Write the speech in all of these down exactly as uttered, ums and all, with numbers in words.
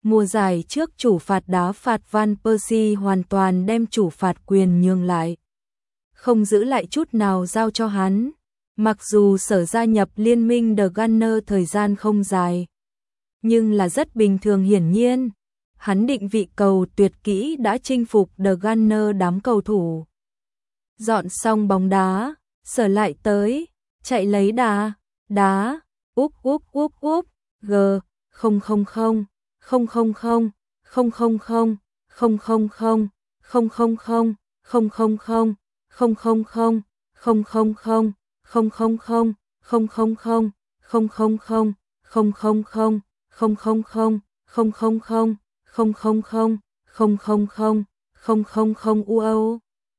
Mùa giải trước chủ phạt đá phạt Van Persie hoàn toàn đem chủ phạt quyền nhường lại, không giữ lại chút nào giao cho hắn. Mặc dù Sở gia nhập liên minh The Gunner thời gian không dài, nhưng là rất bình thường, hiển nhiên hắn định vị cầu tuyệt kỹ đã chinh phục The Gunner đám cầu thủ. Dọn xong bóng đá, Sở lại tới, chạy lấy đà, đá, úp úp úp úp, g, không không không, không không không, không không không, không không không, không không không, không không không, không không không, không không không, không không không, không không không, không không không, không không không, không không không, không không không, không không không, không không không, không không không u âu.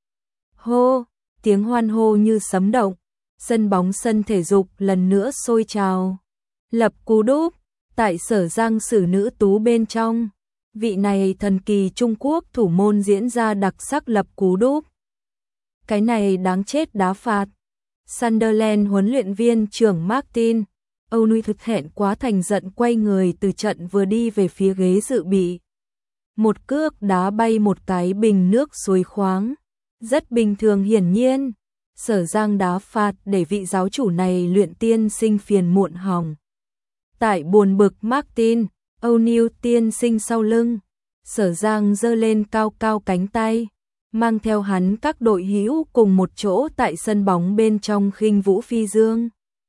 Hô, tiếng hoan hô như sấm động, sân bóng sân thể dục lần nữa sôi trào. Lập cú đúp, tại Sở Giang Sử nữ tú bên trong, vị này thần kỳ Trung Quốc thủ môn diễn ra đặc sắc lập cú đúp. Cái này đáng chết đá phạt. Sunderland huấn luyện viên trưởng Martin O'Neill thực hẹn quá thành giận quay người từ trận vừa đi về phía ghế dự bị. Một cước đá bay một cái bình nước suối khoáng. Rất bình thường, hiển nhiên. Sở Giang đá phạt để vị giáo chủ này luyện tiên sinh phiền muộn hỏng. Tại buồn bực Martin O'Neill tiên sinh sau lưng, Sở Giang giơ lên cao cao cánh tay, mang theo hắn các đội hữu cùng một chỗ tại sân bóng bên trong khinh vũ phi dương.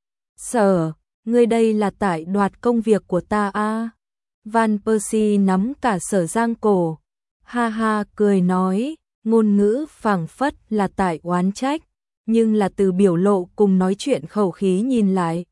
Sở, ngươi đây là tại đoạt công việc của ta a? Van Persie nắm cả Sở Giang cổ, ha ha cười nói, ngôn ngữ phảng phất là tại oán trách, nhưng là từ biểu lộ cùng nói chuyện khẩu khí nhìn lại,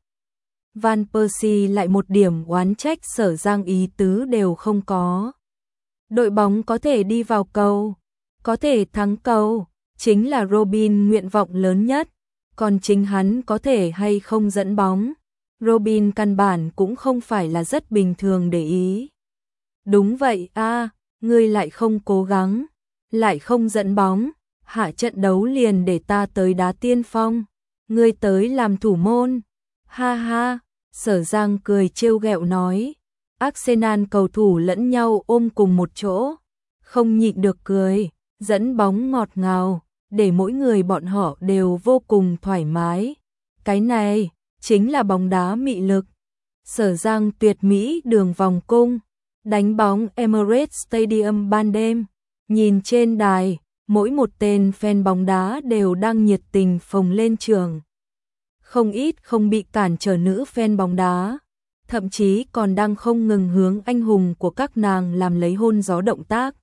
Van Persie lại một điểm oán trách Sở Giang ý tứ đều không có. Đội bóng có thể đi vào cầu, có thể thắng cầu, chính là Robin nguyện vọng lớn nhất, còn chính hắn có thể hay không dẫn bóng, Robin căn bản cũng không phải là rất bình thường để ý. Đúng vậy a, ngươi lại không cố gắng, lại không dẫn bóng, hạ trận đấu liền để ta tới đá tiên phong, ngươi tới làm thủ môn. Ha ha, Sở Giang cười trêu ghẹo nói. Arsenal cầu thủ lẫn nhau ôm cùng một chỗ, không nhịn được cười, dẫn bóng ngọt ngào, để mỗi người bọn họ đều vô cùng thoải mái. Cái này chính là bóng đá mị lực. Sở Giang tuyệt mỹ đường vòng cung, đánh bóng Emirates Stadium ban đêm, nhìn trên đài, mỗi một tên fan bóng đá đều đang nhiệt tình phồng lên trường. Không ít không bị cản trở nữ fan bóng đá, thậm chí còn đang không ngừng hướng anh hùng của các nàng làm lấy hôn gió động tác.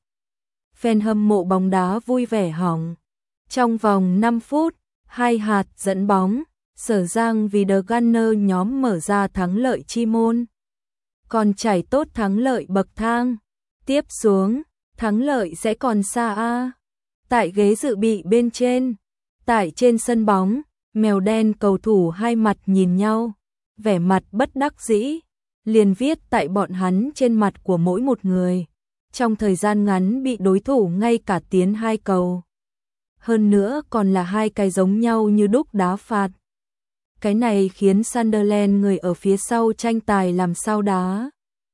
Fan hâm mộ bóng đá vui vẻ hỏng. Trong vòng năm phút, hai hạt dẫn bóng, Sở Giang vì The Gunner nhóm mở ra thắng lợi chi môn. Còn trải tốt thắng lợi bậc thang. Tiếp xuống, thắng lợi sẽ còn xa a. Tại ghế dự bị bên trên, tại trên sân bóng, mèo đen cầu thủ hai mặt nhìn nhau, vẻ mặt bất đắc dĩ, liền viết tại bọn hắn trên mặt của mỗi một người. Trong thời gian ngắn bị đối thủ ngay cả tiến hai cầu. Hơn nữa còn là hai cái giống nhau như đúc đá phạt. Cái này khiến Sunderland người ở phía sau tranh tài làm sao đá.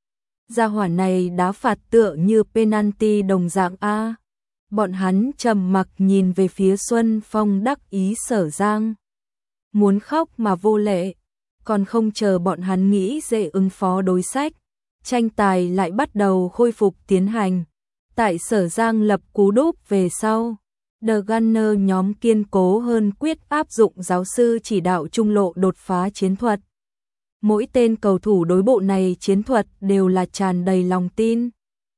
Gia hỏa này đá phạt tựa như penalty đồng dạng a. Bọn hắn trầm mặc nhìn về phía Xuân Phong đắc ý Sở Giang. Muốn khóc mà vô lệ, còn không chờ bọn hắn nghĩ dễ ứng phó đối sách. Tranh tài lại bắt đầu khôi phục tiến hành. Tại Sở Giang lập cú đúp về sau, The Gunner nhóm kiên cố hơn quyết áp dụng giáo sư chỉ đạo trung lộ đột phá chiến thuật. Mỗi tên cầu thủ đối bộ này chiến thuật đều là tràn đầy lòng tin.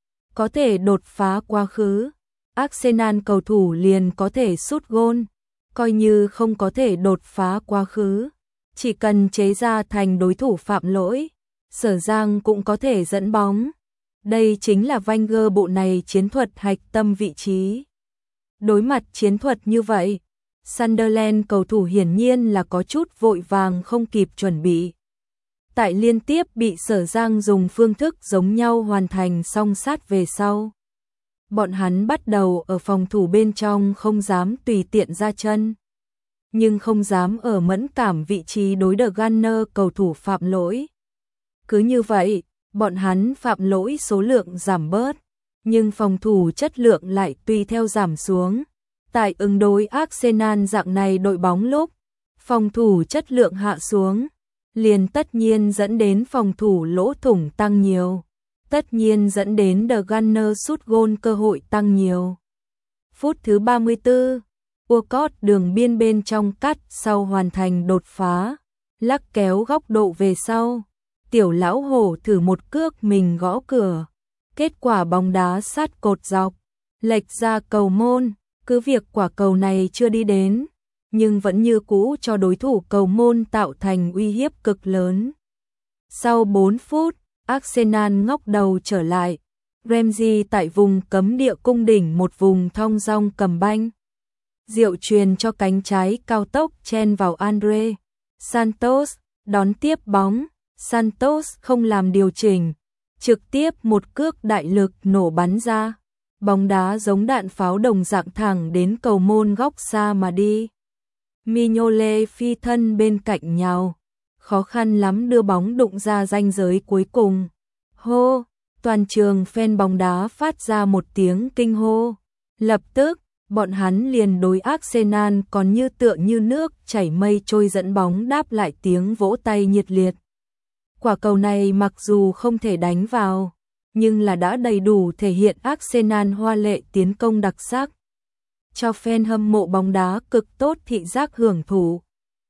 Có thể đột phá quá khứ, Arsenal cầu thủ liền có thể sút gôn, coi như không có thể đột phá quá khứ, chỉ cần chế ra thành đối thủ phạm lỗi, Sở Giang cũng có thể dẫn bóng. Đây chính là Wenger bộ này chiến thuật hạch tâm vị trí. Đối mặt chiến thuật như vậy, Sunderland cầu thủ hiển nhiên là có chút vội vàng không kịp chuẩn bị. Tại liên tiếp bị Sở Giang dùng phương thức giống nhau hoàn thành song sát về sau, bọn hắn bắt đầu ở phòng thủ bên trong không dám tùy tiện ra chân, nhưng không dám ở mẫn cảm vị trí đối The Gunner cầu thủ phạm lỗi. Cứ như vậy, bọn hắn phạm lỗi số lượng giảm bớt, nhưng phòng thủ chất lượng lại tùy theo giảm xuống. Tại ứng đối Arsenal dạng này đội bóng lúc phòng thủ chất lượng hạ xuống, liền tất nhiên dẫn đến phòng thủ lỗ thủng tăng nhiều, tất nhiên dẫn đến The Gunners sút gôn cơ hội tăng nhiều. Phút thứ ba mươi tư, Walcott đường biên bên trong cắt sau hoàn thành đột phá, lắc kéo góc độ về sau. Tiểu lão hổ thử một cước mình gõ cửa, kết quả bóng đá sát cột dọc, lệch ra cầu môn. Cứ việc quả cầu này chưa đi đến, nhưng vẫn như cũ cho đối thủ cầu môn tạo thành uy hiếp cực lớn. Sau bốn phút, Arsenal ngóc đầu trở lại. Ramsey tại vùng cấm địa cung đỉnh một vùng thong dong cầm banh. Diệu truyền cho cánh trái cao tốc chen vào Andre Santos, đón tiếp bóng. Santos không làm điều chỉnh, trực tiếp một cước đại lực nổ bắn ra. Bóng đá giống đạn pháo đồng dạng thẳng đến cầu môn góc xa mà đi. Mignolet phi thân bên cạnh nhào, khó khăn lắm đưa bóng đụng ra ranh giới cuối cùng. Hô, toàn trường fan bóng đá phát ra một tiếng kinh hô. Lập tức, bọn hắn liền đối Arsenal còn như tựa như nước chảy mây trôi dẫn bóng đáp lại tiếng vỗ tay nhiệt liệt. Quả cầu này mặc dù không thể đánh vào, nhưng là đã đầy đủ thể hiện Arsenal hoa lệ tiến công đặc sắc, cho fan hâm mộ bóng đá cực tốt thị giác hưởng thụ.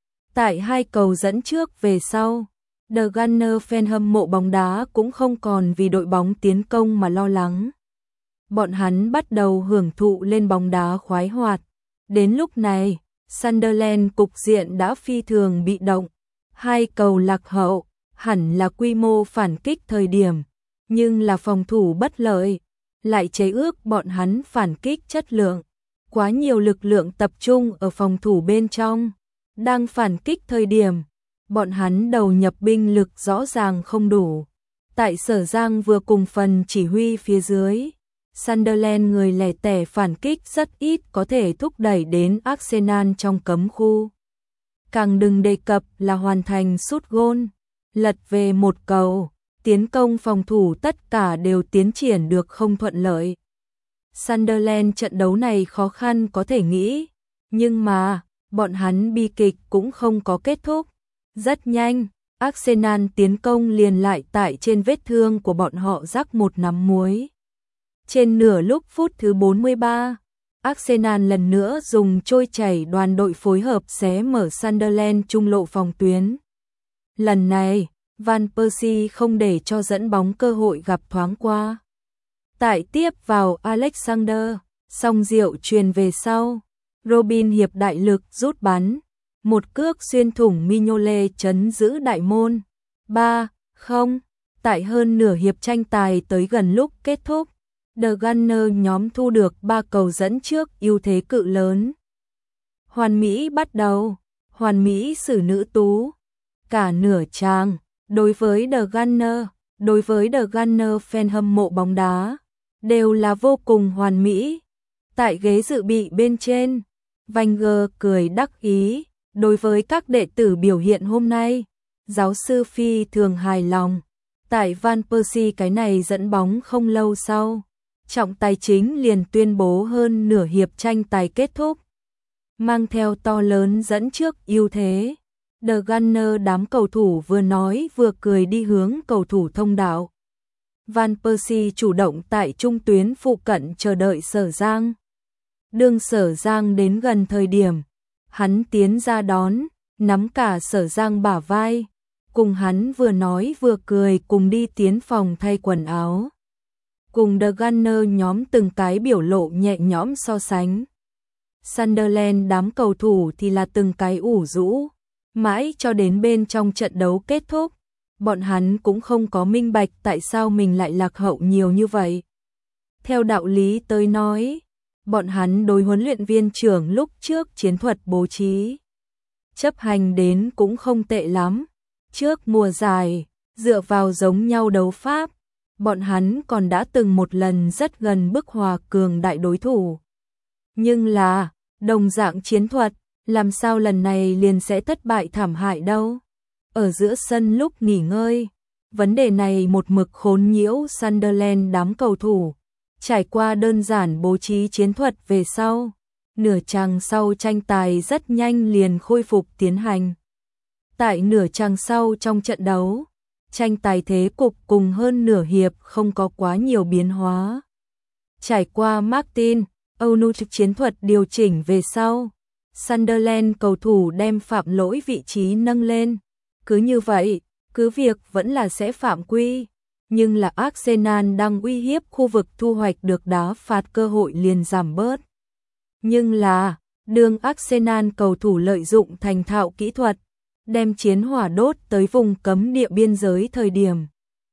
Tại hai cầu dẫn trước về sau, The Gunners fan hâm mộ bóng đá cũng không còn vì đội bóng tiến công mà lo lắng. Bọn hắn bắt đầu hưởng thụ lên bóng đá khoái hoạt. Đến lúc này, Sunderland cục diện đã phi thường bị động. Hai cầu lạc hậu, hẳn là quy mô phản kích thời điểm, nhưng là phòng thủ bất lợi, lại chế ước bọn hắn phản kích chất lượng. Quá nhiều lực lượng tập trung ở phòng thủ bên trong, đang phản kích thời điểm, bọn hắn đầu nhập binh lực rõ ràng không đủ. Tại Sở Giang vừa cùng phần chỉ huy phía dưới, Sunderland người lẻ tẻ phản kích rất ít có thể thúc đẩy đến Arsenal trong cấm khu. Càng đừng đề cập là hoàn thành sút gôn, lật về một cầu, tiến công phòng thủ tất cả đều tiến triển được không thuận lợi. Sunderland trận đấu này khó khăn có thể nghĩ, nhưng mà, bọn hắn bi kịch cũng không có kết thúc. Rất nhanh, Arsenal tiến công liền lại tại trên vết thương của bọn họ rắc một nắm muối. Trên nửa lúc phút thứ bốn mươi ba, Arsenal lần nữa dùng trôi chảy đoàn đội phối hợp xé mở Sunderland trung lộ phòng tuyến. Lần này, Van Persie không để cho dẫn bóng cơ hội gặp thoáng qua. Tại tiếp vào Alexander, song Diệu truyền về sau, Robin hiệp đại lực rút bắn, một cước xuyên thủng Mignolet chấn giữ đại môn. ba không, tại hơn nửa hiệp tranh tài tới gần lúc kết thúc, The Gunners nhóm thu được ba cầu dẫn trước ưu thế cự lớn. Hoàn mỹ bắt đầu, hoàn mỹ xử nữ tú. Cả nửa trang, đối với The Gunners, đối với The Gunners fan hâm mộ bóng đá, đều là vô cùng hoàn mỹ. Tại ghế dự bị bên trên, Wenger cười đắc ý, đối với các đệ tử biểu hiện hôm nay, giáo sư phi thường hài lòng. Tại Van Persie cái này dẫn bóng không lâu sau, trọng tài chính liền tuyên bố hơn nửa hiệp tranh tài kết thúc, mang theo to lớn dẫn trước ưu thế. The Gunners đám cầu thủ vừa nói vừa cười đi hướng cầu thủ thông đạo. Van Persie chủ động tại trung tuyến phụ cận chờ đợi Sở Giang. Đương Sở Giang đến gần thời điểm, hắn tiến ra đón, nắm cả Sở Giang bả vai, cùng hắn vừa nói vừa cười cùng đi tiến phòng thay quần áo. Cùng The Gunners nhóm từng cái biểu lộ nhẹ nhõm so sánh. Sunderland đám cầu thủ thì là từng cái ủ rũ, mãi cho đến bên trong trận đấu kết thúc, bọn hắn cũng không có minh bạch tại sao mình lại lạc hậu nhiều như vậy. Theo đạo lý tới nói, bọn hắn đối huấn luyện viên trưởng lúc trước chiến thuật bố trí chấp hành đến cũng không tệ lắm. Trước mùa giải, dựa vào giống nhau đấu pháp, bọn hắn còn đã từng một lần rất gần bức hòa cường đại đối thủ. Nhưng là, đồng dạng chiến thuật, làm sao lần này liền sẽ thất bại thảm hại đâu. Ở giữa sân lúc nghỉ ngơi, vấn đề này một mực khốn nhiễu Sunderland đám cầu thủ. Trải qua đơn giản bố trí chiến thuật về sau, nửa chặng sau tranh tài rất nhanh liền khôi phục tiến hành. Tại nửa chặng sau trong trận đấu, tranh tài thế cục cùng hơn nửa hiệp không có quá nhiều biến hóa. Trải qua Martin O'Neill chiến thuật điều chỉnh về sau, Sunderland cầu thủ đem phạm lỗi vị trí nâng lên. Cứ như vậy, cứ việc vẫn là sẽ phạm quy, nhưng là Arsenal đang uy hiếp khu vực thu hoạch được đá phạt cơ hội liền giảm bớt. Nhưng là, đường Arsenal cầu thủ lợi dụng thành thạo kỹ thuật, đem chiến hỏa đốt tới vùng cấm địa biên giới thời điểm.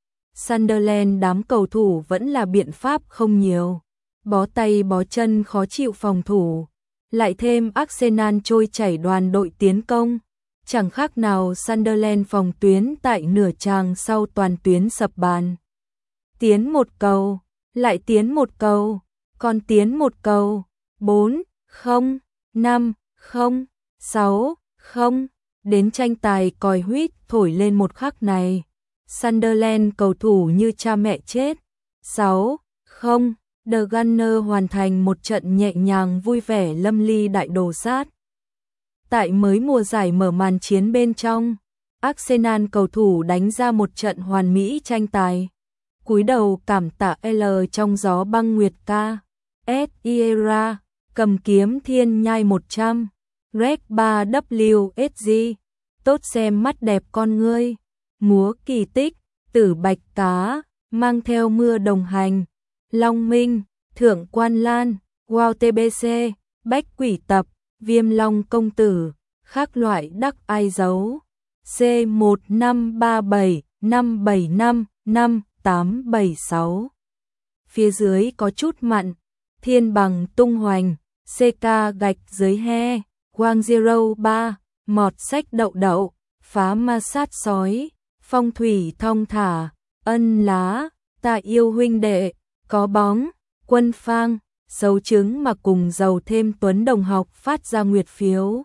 Sunderland đám cầu thủ vẫn là biện pháp không nhiều, bó tay bó chân khó chịu phòng thủ, lại thêm Arsenal trôi chảy đoàn đội tiến công, chẳng khác nào Sunderland phòng tuyến tại nửa chàng sau toàn tuyến sập bàn. Tiến một cầu, lại tiến một cầu, còn tiến một cầu, bốn, không, năm, không, sáu, không, đến tranh tài còi huýt thổi lên một khắc này. Sunderland cầu thủ như cha mẹ chết. sáu, không, The Gunner hoàn thành một trận nhẹ nhàng vui vẻ lâm ly đại đồ sát. Tại mới mùa giải mở màn chiến bên trong, Arsenal cầu thủ đánh ra một trận hoàn mỹ tranh tài. Cúi đầu cảm tạ L trong gió băng nguyệt ca. S. Iera, cầm kiếm thiên nhai một trăm. Red ba W S G. Tốt xem mắt đẹp con ngươi. Múa kỳ tích, tử bạch cá, mang theo mưa đồng hành. Long Minh, Thượng Quan Lan, Wow tê bê xê, Bách Quỷ Tập, Viêm Long Công Tử, khác loại đắc ai dấu. C một năm ba bảy năm bảy năm năm tám bảy sáu. Phía dưới có chút mặn, thiên bằng tung hoành, xê ca gạch dưới he, Quang Zero ba, mọt sách đậu đậu, phá ma sát sói, phong thủy thong thả, ân lá, ta yêu huynh đệ, có bóng, quân phang, dấu chứng mà cùng giàu thêm Tuấn đồng học phát ra nguyệt phiếu.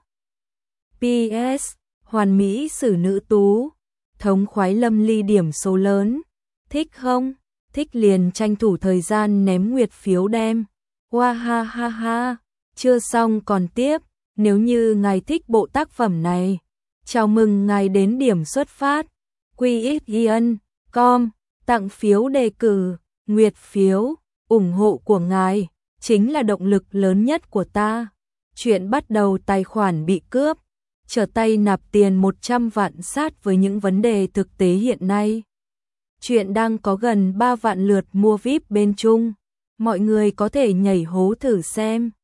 pê ét, hoàn mỹ xử nữ tú, thống khoái lâm ly điểm số lớn, thích không? Thích liền tranh thủ thời gian ném nguyệt phiếu đem. Hoa ha ha ha, chưa xong còn tiếp, nếu như ngài thích bộ tác phẩm này, chào mừng ngài đến điểm xuất phát. quy ích ian chấm com, tặng phiếu đề cử, nguyệt phiếu, ủng hộ của ngài chính là động lực lớn nhất của ta. Chuyện bắt đầu tài khoản bị cướp, trở tay nạp tiền một trăm vạn sát với những vấn đề thực tế hiện nay. Chuyện đang có gần ba vạn lượt mua víp bên Trung, mọi người có thể nhảy hố thử xem.